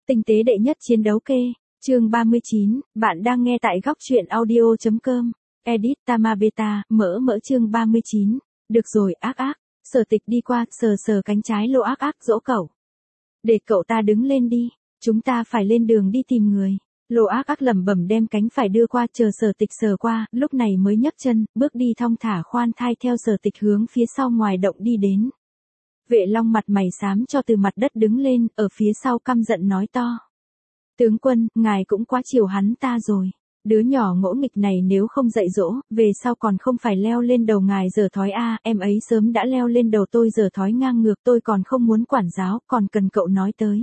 Tinh tế đệ nhất chiến đấu kê, chương 39, bạn đang nghe tại góc truyện audio.com, edit Tamabeta, mỡ chương 39, được rồi ác ác, Sở Tịch đi qua, sờ sờ cánh trái Lô ác ác dỗ cậu. Để cậu ta đứng lên đi, chúng ta phải lên đường đi tìm người. Lô ác ác lẩm bẩm đem cánh phải đưa qua, chờ Sở Tịch sờ qua, lúc này mới nhấc chân, bước đi thong thả khoan thai theo Sở Tịch hướng phía sau ngoài động đi đến. Vệ Long mặt mày xám cho từ mặt đất đứng lên, ở phía sau căm giận nói to. Tướng quân, ngài cũng quá chiều hắn ta rồi. Đứa nhỏ ngỗ nghịch này nếu không dạy dỗ, về sau còn không phải leo lên đầu ngài dở thói a, em ấy sớm đã leo lên đầu tôi dở thói ngang ngược, tôi còn không muốn quản giáo, còn cần cậu nói tới.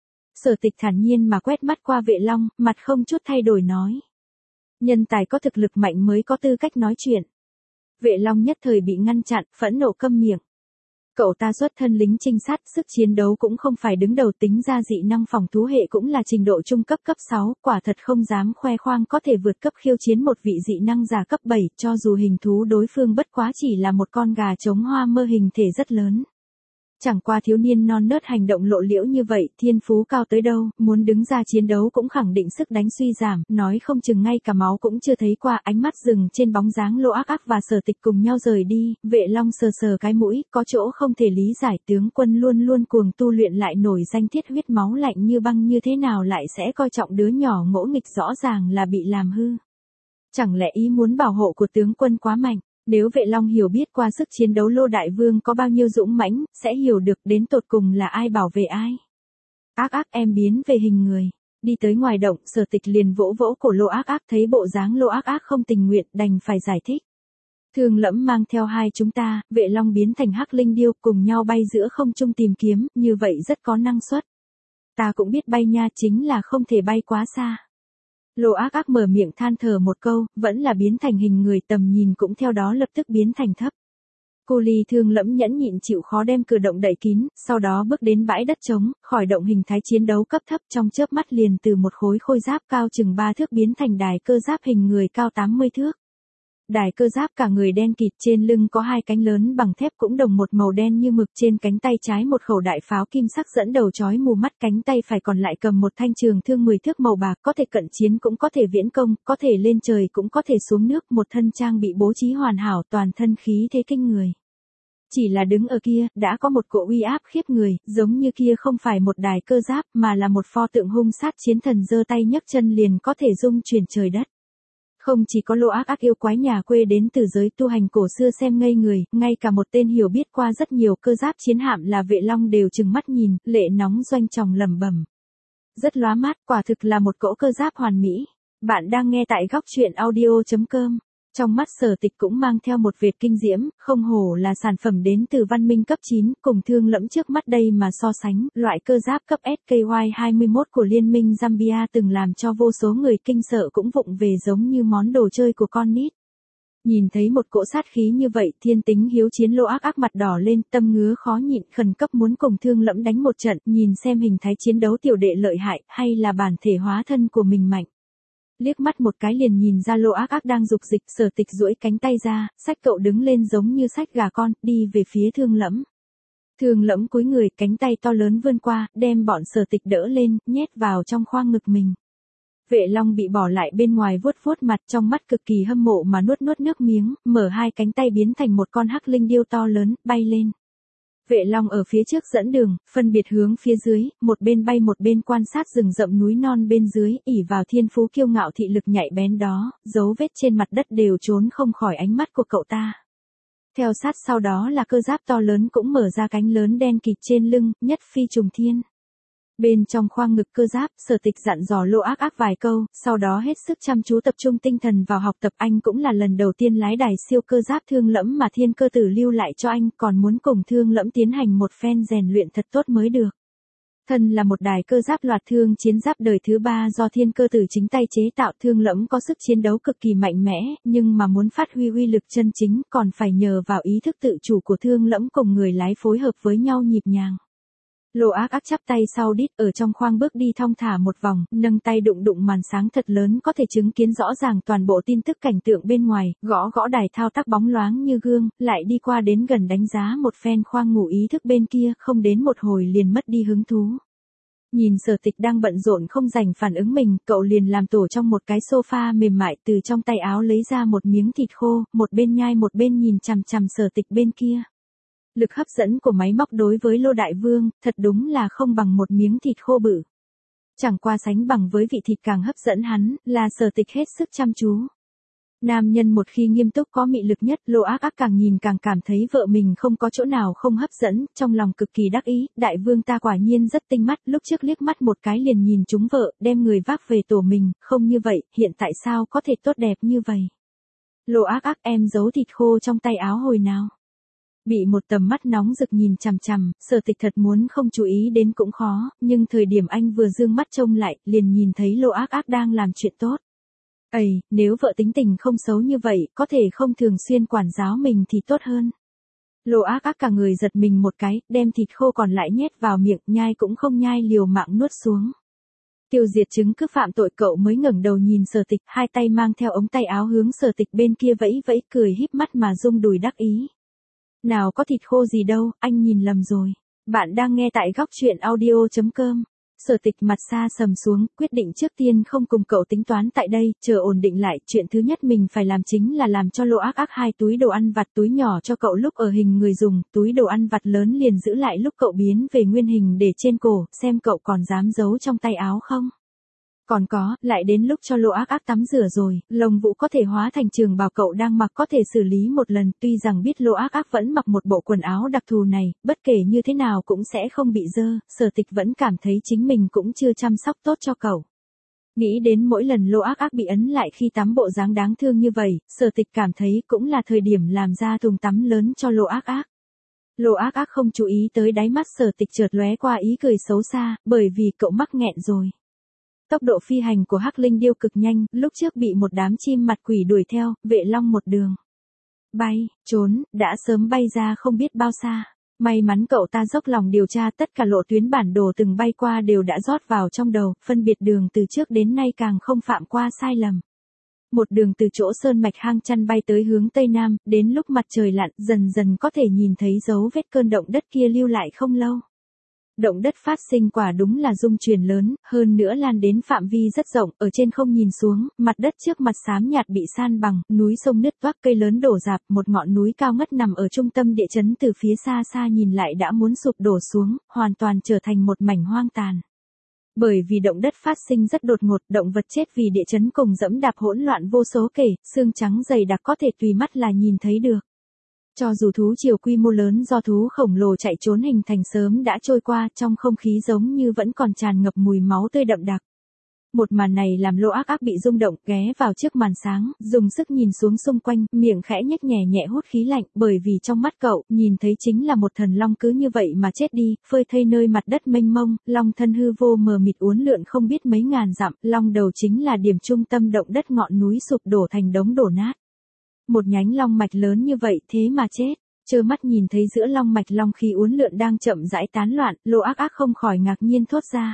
Sở Tịch thản nhiên mà quét mắt qua Vệ Long, mặt không chút thay đổi nói. Nhân tài có thực lực mạnh mới có tư cách nói chuyện. Vệ Long nhất thời bị ngăn chặn, phẫn nộ câm miệng. Cậu ta xuất thân lính trinh sát, sức chiến đấu cũng không phải đứng đầu, tính ra dị năng phòng thú hệ cũng là trình độ trung cấp cấp 6, quả thật không dám khoe khoang có thể vượt cấp khiêu chiến một vị dị năng giả cấp 7, cho dù hình thú đối phương bất quá chỉ là một con gà trống hoa mơ hình thể rất lớn. Chẳng qua thiếu niên non nớt hành động lộ liễu như vậy, thiên phú cao tới đâu, muốn đứng ra chiến đấu cũng khẳng định sức đánh suy giảm, nói không chừng ngay cả máu cũng chưa thấy qua. Ánh mắt dừng trên bóng dáng Lô ác ác và Sở Tịch cùng nhau rời đi, Vệ Long sờ sờ cái mũi, có chỗ không thể lý giải, tướng quân luôn luôn cuồng tu luyện lại nổi danh thiết huyết máu lạnh như băng, như thế nào lại sẽ coi trọng đứa nhỏ ngỗ nghịch, rõ ràng là bị làm hư. Chẳng lẽ ý muốn bảo hộ của tướng quân quá mạnh? Nếu Vệ Long hiểu biết qua sức chiến đấu Lô Đại Vương có bao nhiêu dũng mãnh, sẽ hiểu được đến tột cùng là ai bảo vệ ai. Ác ác, em biến về hình người. Đi tới ngoài động, Sở Tịch liền vỗ vỗ cổ Lô ác ác, thấy bộ dáng Lô ác ác không tình nguyện, đành phải giải thích. Thương Lẫm mang theo hai chúng ta, Vệ Long biến thành hắc linh điêu, cùng nhau bay giữa không trung tìm kiếm, như vậy rất có năng suất. Ta cũng biết bay nha, chính là không thể bay quá xa. Lô ác ác mở miệng than thở một câu, vẫn là biến thành hình người, tầm nhìn cũng theo đó lập tức biến thành thấp. Cô Ly Thương Lẫm nhẫn nhịn chịu khó đem cửa động đậy kín, sau đó bước đến bãi đất trống, khỏi động hình thái chiến đấu cấp thấp, trong chớp mắt liền từ một khối khôi giáp cao chừng 3 thước biến thành đài cơ giáp hình người cao 80 thước. Đài cơ giáp cả người đen kịt, trên lưng có hai cánh lớn bằng thép cũng đồng một màu đen như mực, trên cánh tay trái một khẩu đại pháo kim sắc dẫn đầu chói mù mắt, cánh tay phải còn lại cầm một thanh trường thương 10 thước màu bạc, có thể cận chiến cũng có thể viễn công, có thể lên trời cũng có thể xuống nước, một thân trang bị bố trí hoàn hảo, toàn thân khí thế kinh người. Chỉ là đứng ở kia, đã có một cỗ uy áp khiếp người, giống như kia không phải một đài cơ giáp, mà là một pho tượng hung sát chiến thần, giơ tay nhấc chân liền có thể dung chuyển trời đất. Không chỉ có Lô ác ác yêu quái nhà quê đến từ giới tu hành cổ xưa xem ngây người, ngay cả một tên hiểu biết qua rất nhiều cơ giáp chiến hạm là Vệ Long đều trừng mắt nhìn, lệ nóng doanh tròng lẩm bẩm. Rất lóa mắt, quả thực là một cỗ cơ giáp hoàn mỹ. Bạn đang nghe tại góc truyện audio.com. Trong mắt Sở Tịch cũng mang theo một vệt kinh diễm, không hổ là sản phẩm đến từ văn minh cấp 9, cùng Thương Lẫm trước mắt đây mà so sánh, loại cơ giáp cấp SKY-21 của Liên minh Zambia từng làm cho vô số người kinh sợ cũng vụng về giống như món đồ chơi của con nít. Nhìn thấy một cỗ sát khí như vậy, thiên tính hiếu chiến Lô ác ác mặt đỏ lên, tâm ngứa khó nhịn, khẩn cấp muốn cùng Thương Lẫm đánh một trận, nhìn xem hình thái chiến đấu tiểu đệ lợi hại, hay là bản thể hóa thân của mình mạnh. Liếc mắt một cái liền nhìn ra Lô ác ác đang dục dịch, Sở Tịch duỗi cánh tay ra, xách cậu đứng lên giống như xách gà con, đi về phía Thương Lẫm. Thương Lẫm cúi người, cánh tay to lớn vươn qua, đem bọn Sở Tịch đỡ lên, nhét vào trong khoang ngực mình. Vệ Long bị bỏ lại bên ngoài vuốt vuốt mặt, trong mắt cực kỳ hâm mộ mà nuốt nuốt nước miếng, mở hai cánh tay biến thành một con hắc linh điêu to lớn, bay lên. Vệ Long ở phía trước dẫn đường, phân biệt hướng phía dưới, một bên bay một bên quan sát rừng rậm núi non bên dưới, ỷ vào thiên phú kiêu ngạo thị lực nhạy bén đó, dấu vết trên mặt đất đều trốn không khỏi ánh mắt của cậu ta. Theo sát sau đó là cơ giáp to lớn cũng mở ra cánh lớn đen kịt trên lưng, nhất phi trùng thiên. Bên trong khoang ngực cơ giáp, Sở Tịch dặn dò Lô ác ác vài câu, sau đó hết sức chăm chú tập trung tinh thần vào học tập. Anh cũng là lần đầu tiên lái đài siêu cơ giáp Thương Lẫm mà Thiên Cơ Tử lưu lại cho anh, còn muốn cùng Thương Lẫm tiến hành một phen rèn luyện thật tốt mới được. Thân là một đài cơ giáp loạt thương chiến giáp đời thứ 3 do Thiên Cơ Tử chính tay chế tạo, Thương Lẫm có sức chiến đấu cực kỳ mạnh mẽ, nhưng mà muốn phát huy uy lực chân chính còn phải nhờ vào ý thức tự chủ của Thương Lẫm cùng người lái phối hợp với nhau nhịp nhàng. Lô ác ác chắp tay sau đít, ở trong khoang bước đi thong thả một vòng, nâng tay đụng đụng màn sáng thật lớn có thể chứng kiến rõ ràng toàn bộ tin tức cảnh tượng bên ngoài, gõ gõ đài thao tác bóng loáng như gương, lại đi qua đến gần đánh giá một phen khoang ngủ ý thức bên kia, không đến một hồi liền mất đi hứng thú. Nhìn Sở Tịch đang bận rộn không dành phản ứng mình, cậu liền làm tổ trong một cái sofa mềm mại, từ trong tay áo lấy ra một miếng thịt khô, một bên nhai một bên nhìn chằm chằm Sở Tịch bên kia. Lực hấp dẫn của máy móc đối với Lô Đại Vương, thật đúng là không bằng một miếng thịt khô bự. Chẳng qua sánh bằng với vị thịt càng hấp dẫn hắn, là Sở Tịch hết sức chăm chú. Nam nhân một khi nghiêm túc có mị lực nhất, Lô Ác Ác càng nhìn càng cảm thấy vợ mình không có chỗ nào không hấp dẫn, trong lòng cực kỳ đắc ý, đại vương ta quả nhiên rất tinh mắt, lúc trước liếc mắt một cái liền nhìn trúng vợ, đem người vác về tổ mình, không như vậy, hiện tại sao có thể tốt đẹp như vậy. Lô Ác Ác, em giấu thịt khô trong tay áo hồi nào. Bị một tầm mắt nóng rực nhìn chằm chằm, Sở Tịch thật muốn không chú ý đến cũng khó, nhưng thời điểm anh vừa dương mắt trông lại, liền nhìn thấy Lô Ác Ác đang làm chuyện tốt. Ây, nếu vợ tính tình không xấu như vậy, có thể không thường xuyên quản giáo mình thì tốt hơn. Lô Ác Ác cả người giật mình một cái, đem thịt khô còn lại nhét vào miệng, nhai cũng không nhai, liều mạng nuốt xuống. Tiêu diệt chứng cứ phạm tội, cậu mới ngẩng đầu nhìn Sở Tịch, hai tay mang theo ống tay áo hướng Sở Tịch bên kia vẫy vẫy, cười híp mắt mà rung đùi đắc ý. Nào có thịt khô gì đâu, anh nhìn lầm rồi. Bạn đang nghe tại góc truyện audio.com. Sở Tịch mặt xa sầm xuống, quyết định trước tiên không cùng cậu tính toán tại đây, chờ ổn định lại, chuyện thứ nhất mình phải làm chính là làm cho Lô Ác Ác 2 túi đồ ăn vặt, túi nhỏ cho cậu lúc ở hình người dùng, túi đồ ăn vặt lớn liền giữ lại lúc cậu biến về nguyên hình để trên cổ, xem cậu còn dám giấu trong tay áo không. Còn có, lại đến lúc cho Lô Ác Ác tắm rửa rồi, lông vũ có thể hóa thành trường bào cậu đang mặc có thể xử lý một lần, tuy rằng biết Lô Ác Ác vẫn mặc một bộ quần áo đặc thù này, bất kể như thế nào cũng sẽ không bị dơ, Sở Tịch vẫn cảm thấy chính mình cũng chưa chăm sóc tốt cho cậu. Nghĩ đến mỗi lần Lô Ác Ác bị ấn lại khi tắm bộ dáng đáng thương như vậy, Sở Tịch cảm thấy cũng là thời điểm làm ra thùng tắm lớn cho Lô Ác Ác. Lô Ác Ác không chú ý tới đáy mắt Sở Tịch chợt lóe qua ý cười xấu xa, bởi vì cậu mắc nghẹn rồi. Tốc độ phi hành của Hắc Linh Điêu cực nhanh, lúc trước bị một đám chim mặt quỷ đuổi theo, Vệ Long một đường bay, trốn, đã sớm bay ra không biết bao xa. May mắn cậu ta dốc lòng điều tra, tất cả lộ tuyến bản đồ từng bay qua đều đã rót vào trong đầu, phân biệt đường từ trước đến nay càng không phạm qua sai lầm. Một đường từ chỗ sơn mạch hang chăn bay tới hướng tây nam, đến lúc mặt trời lặn, dần dần có thể nhìn thấy dấu vết cơn động đất kia lưu lại không lâu. Động đất phát sinh quả đúng là rung chuyển lớn, hơn nữa lan đến phạm vi rất rộng, ở trên không nhìn xuống, mặt đất trước mặt xám nhạt bị san bằng, núi sông nứt toác, cây lớn đổ rạp, một ngọn núi cao ngất nằm ở trung tâm địa chấn, từ phía xa xa nhìn lại đã muốn sụp đổ xuống, hoàn toàn trở thành một mảnh hoang tàn. Bởi vì động đất phát sinh rất đột ngột, động vật chết vì địa chấn cùng dẫm đạp hỗn loạn vô số kể, xương trắng dày đặc có thể tùy mắt là nhìn thấy được. Cho dù thú triều quy mô lớn do thú khổng lồ chạy trốn hình thành sớm đã trôi qua, trong không khí giống như vẫn còn tràn ngập mùi máu tươi đậm đặc. Một màn này làm Lô Ác Ác bị rung động, ghé vào trước màn sáng, dùng sức nhìn xuống xung quanh, miệng khẽ nhếch nhẹ nhẹ hút khí lạnh, bởi vì trong mắt cậu, nhìn thấy chính là một thần long cứ như vậy mà chết đi, phơi thây nơi mặt đất mênh mông, long thân hư vô mờ mịt uốn lượn không biết mấy ngàn dặm, long đầu chính là điểm trung tâm động đất, ngọn núi sụp đổ thành đống đổ nát. Một nhánh long mạch lớn như vậy thế mà chết, trơ mắt nhìn thấy giữa long mạch long khí uốn lượn đang chậm rãi tán loạn, Lô Ác Ác không khỏi ngạc nhiên thốt ra.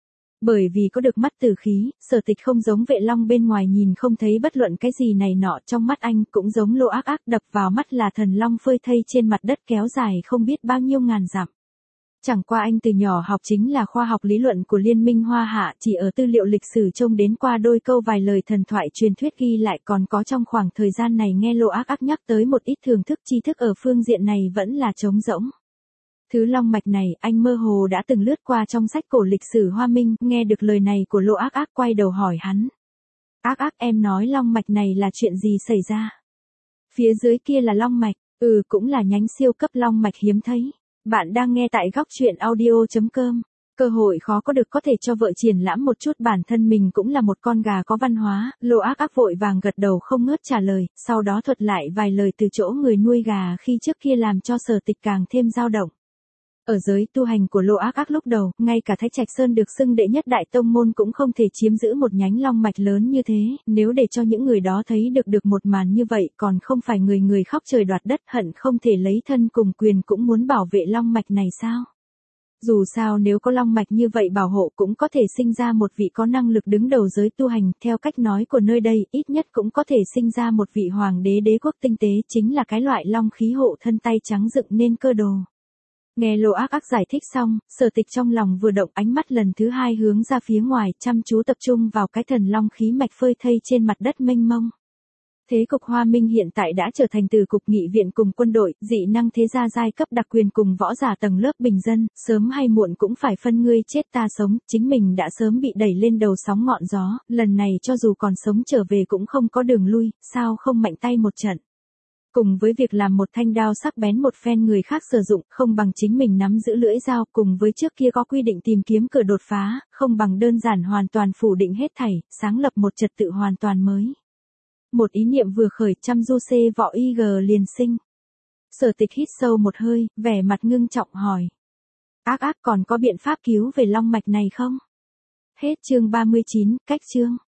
Bởi vì có được mắt tử khí, Sở Tịch không giống Vệ Long bên ngoài nhìn không thấy bất luận cái gì này nọ, trong mắt anh cũng giống Lô Ác Ác, đập vào mắt là thần long phơi thây trên mặt đất kéo dài không biết bao nhiêu ngàn dặm. Chẳng qua anh từ nhỏ học chính là khoa học lý luận của Liên minh Hoa Hạ, chỉ ở tư liệu lịch sử trông đến qua đôi câu vài lời thần thoại truyền thuyết ghi lại, còn có trong khoảng thời gian này nghe Lô Ác Ác nhắc tới một ít thưởng thức tri thức ở phương diện này vẫn là trống rỗng. Thứ long mạch này, anh mơ hồ đã từng lướt qua trong sách cổ lịch sử Hoa Minh, nghe được lời này của Lô Ác Ác quay đầu hỏi hắn. Ác Ác, em nói long mạch này là chuyện gì xảy ra? Phía dưới kia là long mạch, cũng là nhánh siêu cấp long mạch hiếm thấy. Bạn đang nghe tại góc truyện audio.com. Cơ hội khó có được có thể cho vợ triển lãm một chút bản thân mình cũng là một con gà có văn hóa, Lô Ác Ác vội vàng gật đầu không ngớt trả lời, sau đó thuật lại vài lời từ chỗ người nuôi gà khi trước kia làm cho Sở Tịch càng thêm dao động. Ở giới tu hành của Lô Ác Ác lúc đầu, ngay cả Thái Trạch Sơn được xưng đệ nhất đại tông môn cũng không thể chiếm giữ một nhánh long mạch lớn như thế, nếu để cho những người đó thấy được một màn như vậy, còn không phải người người khóc trời đoạt đất, hận không thể lấy thân cùng quyền cũng muốn bảo vệ long mạch này sao? Dù sao nếu có long mạch như vậy bảo hộ cũng có thể sinh ra một vị có năng lực đứng đầu giới tu hành, theo cách nói của nơi đây, ít nhất cũng có thể sinh ra một vị hoàng đế đế quốc tinh tế, chính là cái loại long khí hộ thân tay trắng dựng nên cơ đồ. Nghe Lô Ác Ác giải thích xong, Sở Tịch trong lòng vừa động, ánh mắt lần thứ hai hướng ra phía ngoài, chăm chú tập trung vào cái thần long khí mạch phơi thây trên mặt đất mênh mông. Thế cục Hoa Minh hiện tại đã trở thành từ cục nghị viện cùng quân đội, dị năng thế gia giai cấp đặc quyền cùng võ giả tầng lớp bình dân, sớm hay muộn cũng phải phân ngươi chết ta sống, chính mình đã sớm bị đẩy lên đầu sóng ngọn gió, lần này cho dù còn sống trở về cũng không có đường lui, sao không mạnh tay một trận. Cùng với việc làm một thanh đao sắc bén một phen người khác sử dụng, không bằng chính mình nắm giữ lưỡi dao, cùng với trước kia có quy định tìm kiếm cửa đột phá, không bằng đơn giản hoàn toàn phủ định hết thảy, sáng lập một trật tự hoàn toàn mới. Một ý niệm vừa khởi, trăm du xê võ y liền sinh. Sở Tịch hít sâu một hơi, vẻ mặt ngưng trọng hỏi. Ác Ác còn có biện pháp cứu về long mạch này không? Hết chương 39, cách chương.